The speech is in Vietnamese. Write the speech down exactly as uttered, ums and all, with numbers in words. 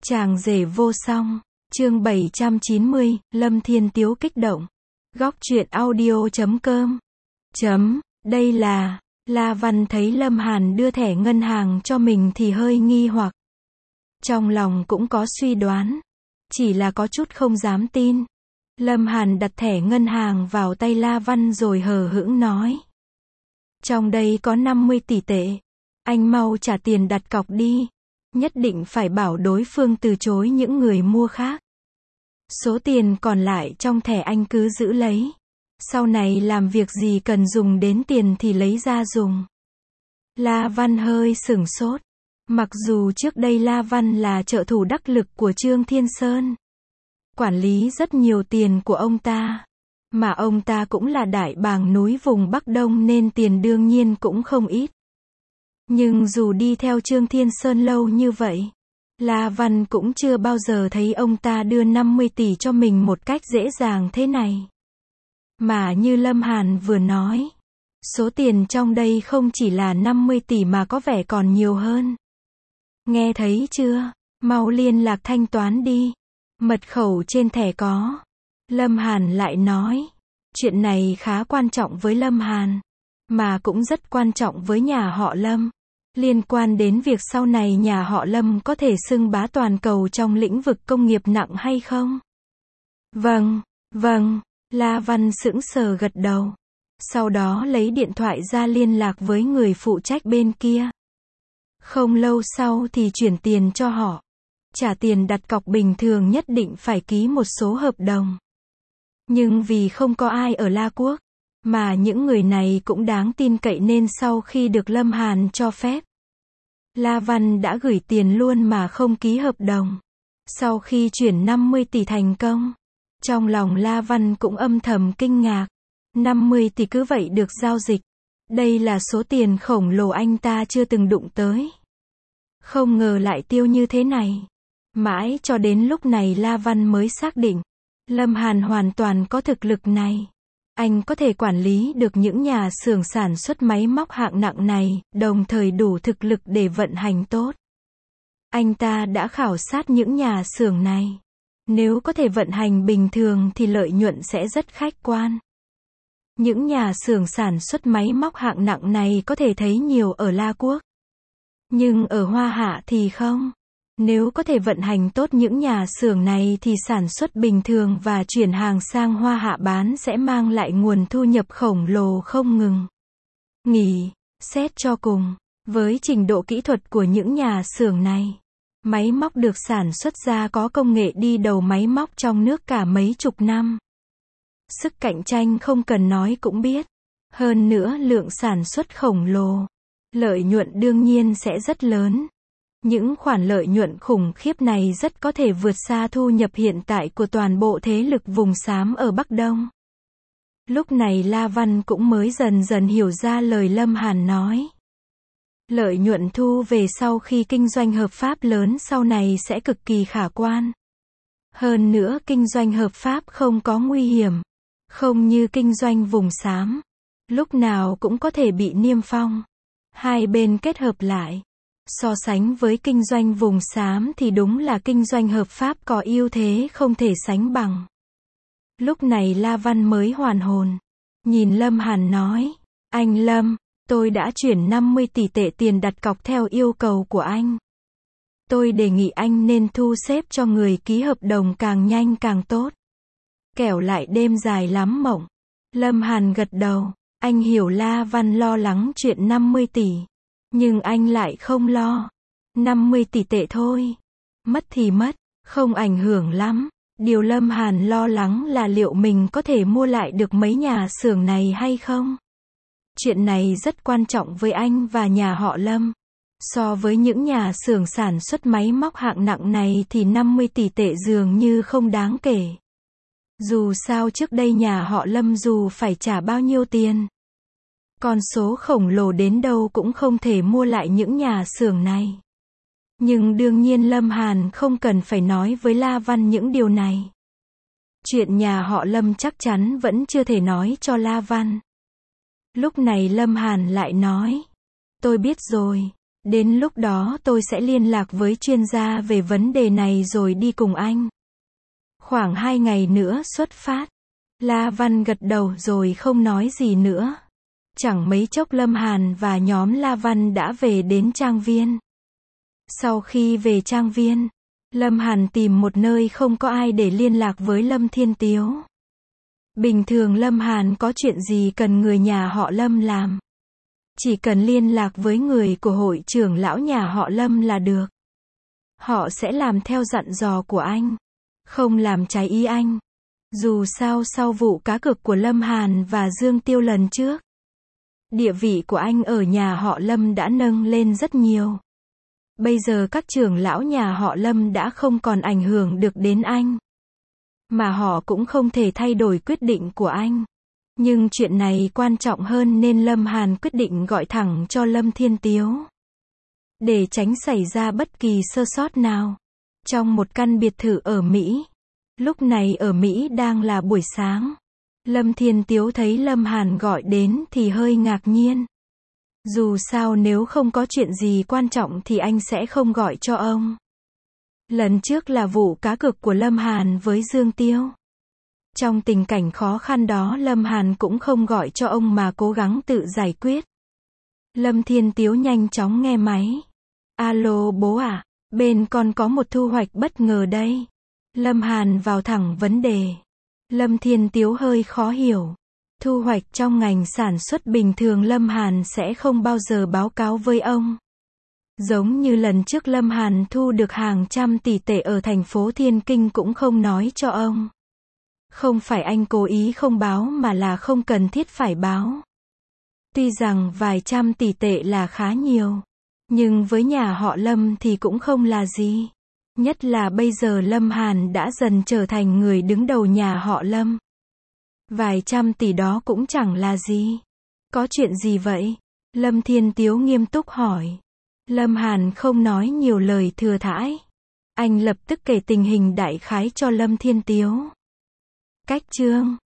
Chàng rể vô song, chương bảy trăm chín mươi, Lâm Thiên Tiếu kích động. Góc truyện audio chấm com. Chấm, đây là, La Văn thấy Lâm Hàn đưa thẻ ngân hàng cho mình thì hơi nghi hoặc. Trong lòng cũng có suy đoán, chỉ là có chút không dám tin. Lâm Hàn đặt thẻ ngân hàng vào tay La Văn rồi hờ hững nói. Trong đây có năm mươi tỷ tệ. Anh mau trả tiền đặt cọc đi. Nhất định phải bảo đối phương từ chối những người mua khác. Số tiền còn lại trong thẻ anh cứ giữ lấy. Sau này làm việc gì cần dùng đến tiền thì lấy ra dùng. La Văn hơi sửng sốt. Mặc dù trước đây La Văn là trợ thủ đắc lực của Trương Thiên Sơn, quản lý rất nhiều tiền của ông ta, mà ông ta cũng là đại bàng núi vùng Bắc Đông nên tiền đương nhiên cũng không ít. Nhưng dù đi theo Trương Thiên Sơn lâu như vậy, La Văn cũng chưa bao giờ thấy ông ta đưa năm mươi tỷ cho mình một cách dễ dàng thế này. Mà như Lâm Hàn vừa nói, số tiền trong đây không chỉ là năm mươi tỷ mà có vẻ còn nhiều hơn. Nghe thấy chưa? Mau liên lạc thanh toán đi. Mật khẩu trên thẻ có. Lâm Hàn lại nói. Chuyện này khá quan trọng với Lâm Hàn, mà cũng rất quan trọng với nhà họ Lâm. Liên quan đến việc sau này nhà họ Lâm có thể xưng bá toàn cầu trong lĩnh vực công nghiệp nặng hay không? Vâng, vâng, La Văn sững sờ gật đầu. Sau đó lấy điện thoại ra liên lạc với người phụ trách bên kia. Không lâu sau thì chuyển tiền cho họ. Trả tiền đặt cọc bình thường nhất định phải ký một số hợp đồng. Nhưng vì không có ai ở La Quốc, mà những người này cũng đáng tin cậy nên sau khi được Lâm Hàn cho phép, La Văn đã gửi tiền luôn mà không ký hợp đồng. Sau khi chuyển năm mươi tỷ thành công, trong lòng La Văn cũng âm thầm kinh ngạc. năm mươi tỷ cứ vậy được giao dịch. Đây là số tiền khổng lồ anh ta chưa từng đụng tới. Không ngờ lại tiêu như thế này. Mãi cho đến lúc này La Văn mới xác định, Lâm Hàn hoàn toàn có thực lực này. Anh có thể quản lý được những nhà xưởng sản xuất máy móc hạng nặng này, đồng thời đủ thực lực để vận hành tốt. Anh ta đã khảo sát những nhà xưởng này. Nếu có thể vận hành bình thường thì lợi nhuận sẽ rất khách quan. Những nhà xưởng sản xuất máy móc hạng nặng này có thể thấy nhiều ở La Quốc. Nhưng ở Hoa Hạ thì không. Nếu có thể vận hành tốt những nhà xưởng này thì sản xuất bình thường và chuyển hàng sang Hoa Hạ bán sẽ mang lại nguồn thu nhập khổng lồ không ngừng nghỉ. Xét cho cùng, với trình độ kỹ thuật của những nhà xưởng này, máy móc được sản xuất ra có công nghệ đi đầu máy móc trong nước cả mấy chục năm. Sức cạnh tranh không cần nói cũng biết. Hơn nữa lượng sản xuất khổng lồ, lợi nhuận đương nhiên sẽ rất lớn. Những khoản lợi nhuận khủng khiếp này rất có thể vượt xa thu nhập hiện tại của toàn bộ thế lực vùng xám ở Bắc Đông. Lúc này La Văn cũng mới dần dần hiểu ra lời Lâm Hàn nói. Lợi nhuận thu về sau khi kinh doanh hợp pháp lớn sau này sẽ cực kỳ khả quan. Hơn nữa kinh doanh hợp pháp không có nguy hiểm. Không như kinh doanh vùng xám. Lúc nào cũng có thể bị niêm phong. Hai bên kết hợp lại. So sánh với kinh doanh vùng xám thì đúng là kinh doanh hợp pháp có ưu thế không thể sánh bằng. Lúc này La Văn mới hoàn hồn. Nhìn Lâm Hàn nói. Anh Lâm, tôi đã chuyển năm mươi tỷ tệ tiền đặt cọc theo yêu cầu của anh. Tôi đề nghị anh nên thu xếp cho người ký hợp đồng càng nhanh càng tốt. Kẻo lại đêm dài lắm mộng. Lâm Hàn gật đầu. Anh hiểu La Văn lo lắng chuyện năm mươi tỷ. Nhưng anh lại không lo. năm mươi tỷ tệ thôi. Mất thì mất, không ảnh hưởng lắm. Điều Lâm Hàn lo lắng là liệu mình có thể mua lại được mấy nhà xưởng này hay không? Chuyện này rất quan trọng với anh và nhà họ Lâm. So với những nhà xưởng sản xuất máy móc hạng nặng này thì năm mươi tỷ tệ dường như không đáng kể. Dù sao trước đây nhà họ Lâm dù phải trả bao nhiêu tiền, con số khổng lồ đến đâu cũng không thể mua lại những nhà xưởng này. Nhưng đương nhiên Lâm Hàn không cần phải nói với La Văn những điều này. Chuyện nhà họ Lâm chắc chắn vẫn chưa thể nói cho La Văn. Lúc này Lâm Hàn lại nói. Tôi biết rồi. Đến lúc đó tôi sẽ liên lạc với chuyên gia về vấn đề này rồi đi cùng anh. Khoảng hai ngày nữa xuất phát. La Văn gật đầu rồi không nói gì nữa. Chẳng mấy chốc Lâm Hàn và nhóm La Văn đã về đến trang viên. Sau khi về trang viên, Lâm Hàn tìm một nơi không có ai để liên lạc với Lâm Thiên Tiếu. Bình thường Lâm Hàn có chuyện gì cần người nhà họ Lâm làm. Chỉ cần liên lạc với người của hội trưởng lão nhà họ Lâm là được. Họ sẽ làm theo dặn dò của anh. Không làm trái ý anh. Dù sao sau vụ cá cược của Lâm Hàn và Dương Tiêu lần trước, địa vị của anh ở nhà họ Lâm đã nâng lên rất nhiều. Bây giờ các trưởng lão nhà họ Lâm đã không còn ảnh hưởng được đến anh. Mà họ cũng không thể thay đổi quyết định của anh. Nhưng chuyện này quan trọng hơn nên Lâm Hàn quyết định gọi thẳng cho Lâm Thiên Tiếu. Để tránh xảy ra bất kỳ sơ sót nào. Trong một căn biệt thự ở Mỹ. Lúc này ở Mỹ đang là buổi sáng. Lâm Thiên Tiếu thấy Lâm Hàn gọi đến thì hơi ngạc nhiên. Dù sao nếu không có chuyện gì quan trọng thì anh sẽ không gọi cho ông. Lần trước là vụ cá cược của Lâm Hàn với Dương Tiêu. Trong tình cảnh khó khăn đó Lâm Hàn cũng không gọi cho ông mà cố gắng tự giải quyết. Lâm Thiên Tiếu nhanh chóng nghe máy. Alo bố à, bên con có một thu hoạch bất ngờ đây. Lâm Hàn vào thẳng vấn đề. Lâm Thiên Tiếu hơi khó hiểu. Thu hoạch trong ngành sản xuất bình thường Lâm Hàn sẽ không bao giờ báo cáo với ông. Giống như lần trước Lâm Hàn thu được hàng trăm tỷ tệ ở thành phố Thiên Kinh cũng không nói cho ông. Không phải anh cố ý không báo mà là không cần thiết phải báo. Tuy rằng vài trăm tỷ tệ là khá nhiều, nhưng với nhà họ Lâm thì cũng không là gì. Nhất là bây giờ Lâm Hàn đã dần trở thành người đứng đầu nhà họ Lâm. Vài trăm tỷ đó cũng chẳng là gì. Có chuyện gì vậy? Lâm Thiên Tiếu nghiêm túc hỏi. Lâm Hàn không nói nhiều lời thừa thãi. Anh lập tức kể tình hình đại khái cho Lâm Thiên Tiếu. Cách chương